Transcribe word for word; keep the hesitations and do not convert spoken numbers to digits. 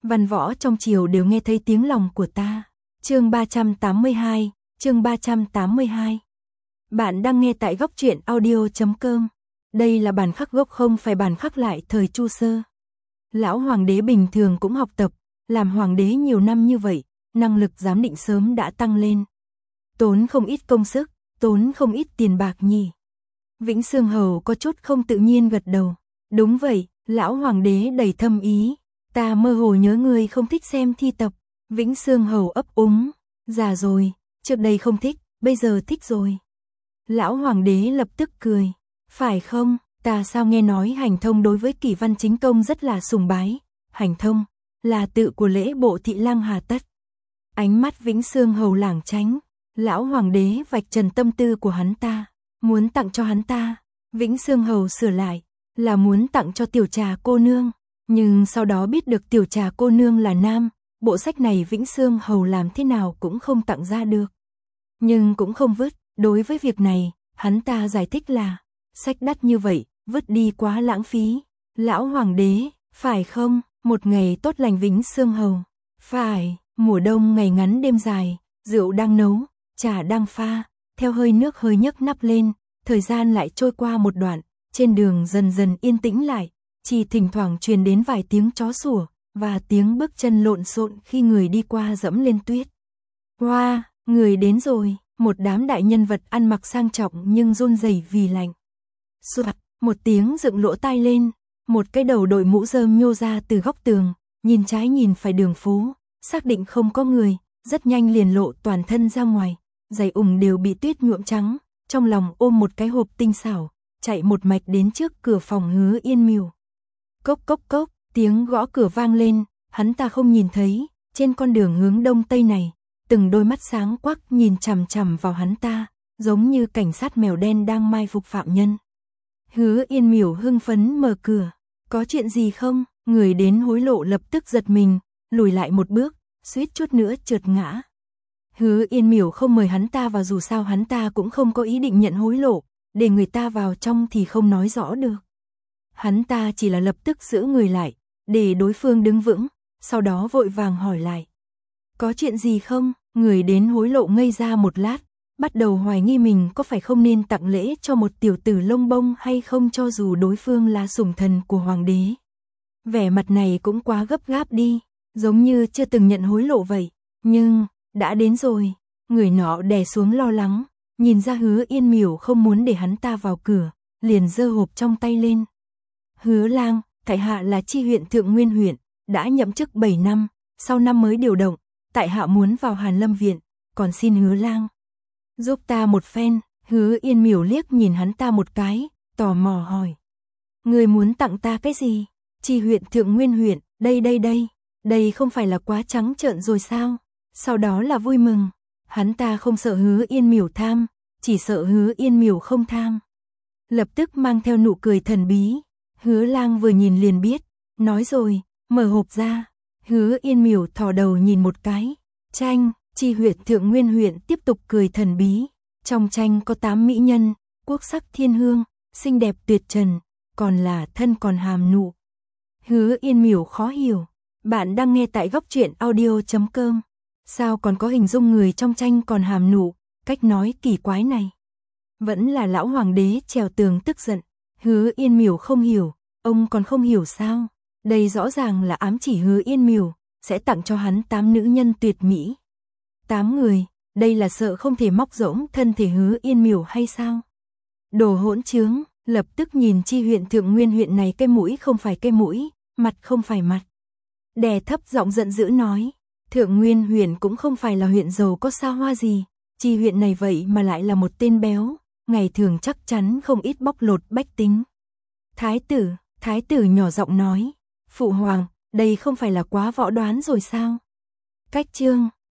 Văn võ trong triều đều nghe thấy tiếng lòng của ta. Chương ba trăm tám mươi hai, chương ba trăm tám mươi hai. Bạn đang nghe tại góc truyện audio chấm com. Đây là bản khắc gốc không phải bản khắc lại thời Chu Sơ. Lão hoàng đế bình thường cũng học tập, làm hoàng đế nhiều năm như vậy, năng lực giám định sớm đã tăng lên. Tốn không ít công sức, tốn không ít tiền bạc nhỉ. Vĩnh Xương Hầu có chút không tự nhiên gật đầu. Đúng vậy, lão hoàng đế đầy thâm ý. Ta mơ hồ nhớ ngươi không thích xem thi tập. Vĩnh Xương Hầu ấp úng. Già rồi, trước đây không thích, bây giờ thích rồi. Lão hoàng đế lập tức cười. Phải không, ta sao nghe nói Hành Thông đối với Kỷ Văn Chính Công rất là sùng bái. Hành Thông là tự của lễ bộ thị lang hà tất. Ánh mắt Vĩnh Xương Hầu lảng tránh. Lão hoàng đế vạch trần tâm tư của hắn ta. Muốn tặng cho hắn ta. Vĩnh Xương Hầu sửa lại. Là muốn tặng cho tiểu trà cô nương. Nhưng sau đó biết được tiểu trà cô nương là nam. Bộ sách này Vĩnh Xương Hầu làm thế nào cũng không tặng ra được. Nhưng cũng không vứt. Đối với việc này, hắn ta giải thích là sách đắt như vậy, vứt đi quá lãng phí. Lão hoàng đế, phải không? Một ngày tốt lành Vĩnh Xương Hầu. Phải, mùa đông ngày ngắn đêm dài, rượu đang nấu, trà đang pha, theo hơi nước hơi nhấc nắp lên, thời gian lại trôi qua một đoạn, trên đường dần dần yên tĩnh lại, chỉ thỉnh thoảng truyền đến vài tiếng chó sủa và tiếng bước chân lộn xộn khi người đi qua dẫm lên tuyết. Hoa, wow, người đến rồi, một đám đại nhân vật ăn mặc sang trọng nhưng run rẩy vì lạnh. Soạt, một tiếng dựng lỗ tai lên, một cái đầu đội mũ rơm nhô ra từ góc tường, nhìn trái nhìn phải đường phố, xác định không có người, rất nhanh liền lộ toàn thân ra ngoài, giày ủng đều bị tuyết nhuộm trắng, trong lòng ôm một cái hộp tinh xảo, chạy một mạch đến trước cửa phòng Hứa Yên Miểu. Cốc cốc cốc, tiếng gõ cửa vang lên, hắn ta không nhìn thấy, trên con đường hướng đông tây này, từng đôi mắt sáng quắc nhìn chằm chằm vào hắn ta, giống như cảnh sát mèo đen đang mai phục phạm nhân. Hứa Yên Miểu hưng phấn mở cửa, có chuyện gì không? Người đến hối lộ lập tức giật mình, lùi lại một bước, suýt chút nữa trượt ngã. Hứa Yên Miểu không mời hắn ta vào dù sao hắn ta cũng không có ý định nhận hối lộ, để người ta vào trong thì không nói rõ được. Hắn ta chỉ là lập tức giữ người lại, để đối phương đứng vững, sau đó vội vàng hỏi lại. Có chuyện gì không? Người đến hối lộ ngây ra một lát, bắt đầu hoài nghi mình có phải không nên tặng lễ cho một tiểu tử lông bông hay không cho dù đối phương là sủng thần của hoàng đế. Vẻ mặt này cũng quá gấp gáp đi, giống như chưa từng nhận hối lộ vậy, nhưng đã đến rồi. Người nọ đè xuống lo lắng, nhìn ra Hứa Yên Miểu không muốn để hắn ta vào cửa, liền giơ hộp trong tay lên. Hứa lang, tại hạ là chi huyện Thượng Nguyên huyện, đã nhậm chức bảy năm, sau năm mới điều động, tại hạ muốn vào Hàn Lâm viện, còn xin Hứa lang giúp ta một phen. Hứa Yên Miểu liếc nhìn hắn ta một cái, tò mò hỏi. Người muốn tặng ta cái gì? Chi huyện Thượng Nguyên huyện, đây đây đây, đây không phải là quá trắng trợn rồi sao? Sau đó là vui mừng, hắn ta không sợ Hứa Yên Miểu tham, chỉ sợ Hứa Yên Miểu không tham. Lập tức mang theo nụ cười thần bí, Hứa lang vừa nhìn liền biết, nói rồi, mở hộp ra. Hứa Yên Miểu thò đầu nhìn một cái, tranh, chi huyện Thượng Nguyên huyện tiếp tục cười thần bí. Trong tranh có tám mỹ nhân, quốc sắc thiên hương, xinh đẹp tuyệt trần, còn là thân còn hàm nụ. Hứa Yên Miểu khó hiểu, bạn đang nghe tại góc truyện audio chấm com. Sao còn có hình dung người trong tranh còn hàm nụ, cách nói kỳ quái này. Vẫn là lão hoàng đế trèo tường tức giận. Hứa Yên Miểu không hiểu, ông còn không hiểu sao? Đây rõ ràng là ám chỉ Hứa Yên Miểu sẽ tặng cho hắn tám nữ nhân tuyệt mỹ. Tám người, đây là sợ không thể móc rỗng thân thể Hứa Yên Miểu hay sao? Đồ hỗn trướng, lập tức nhìn chi huyện Thượng Nguyên huyện này cái mũi không phải cái mũi, mặt không phải mặt. Đè thấp giọng giận dữ nói, Thượng Nguyên huyện cũng không phải là huyện giàu có xa hoa gì, chi huyện này vậy mà lại là một tên béo, ngày thường chắc chắn không ít bóc lột bách tính. Thái tử, thái tử nhỏ giọng nói, phụ hoàng, đây không phải là quá võ đoán rồi sao? Cách chương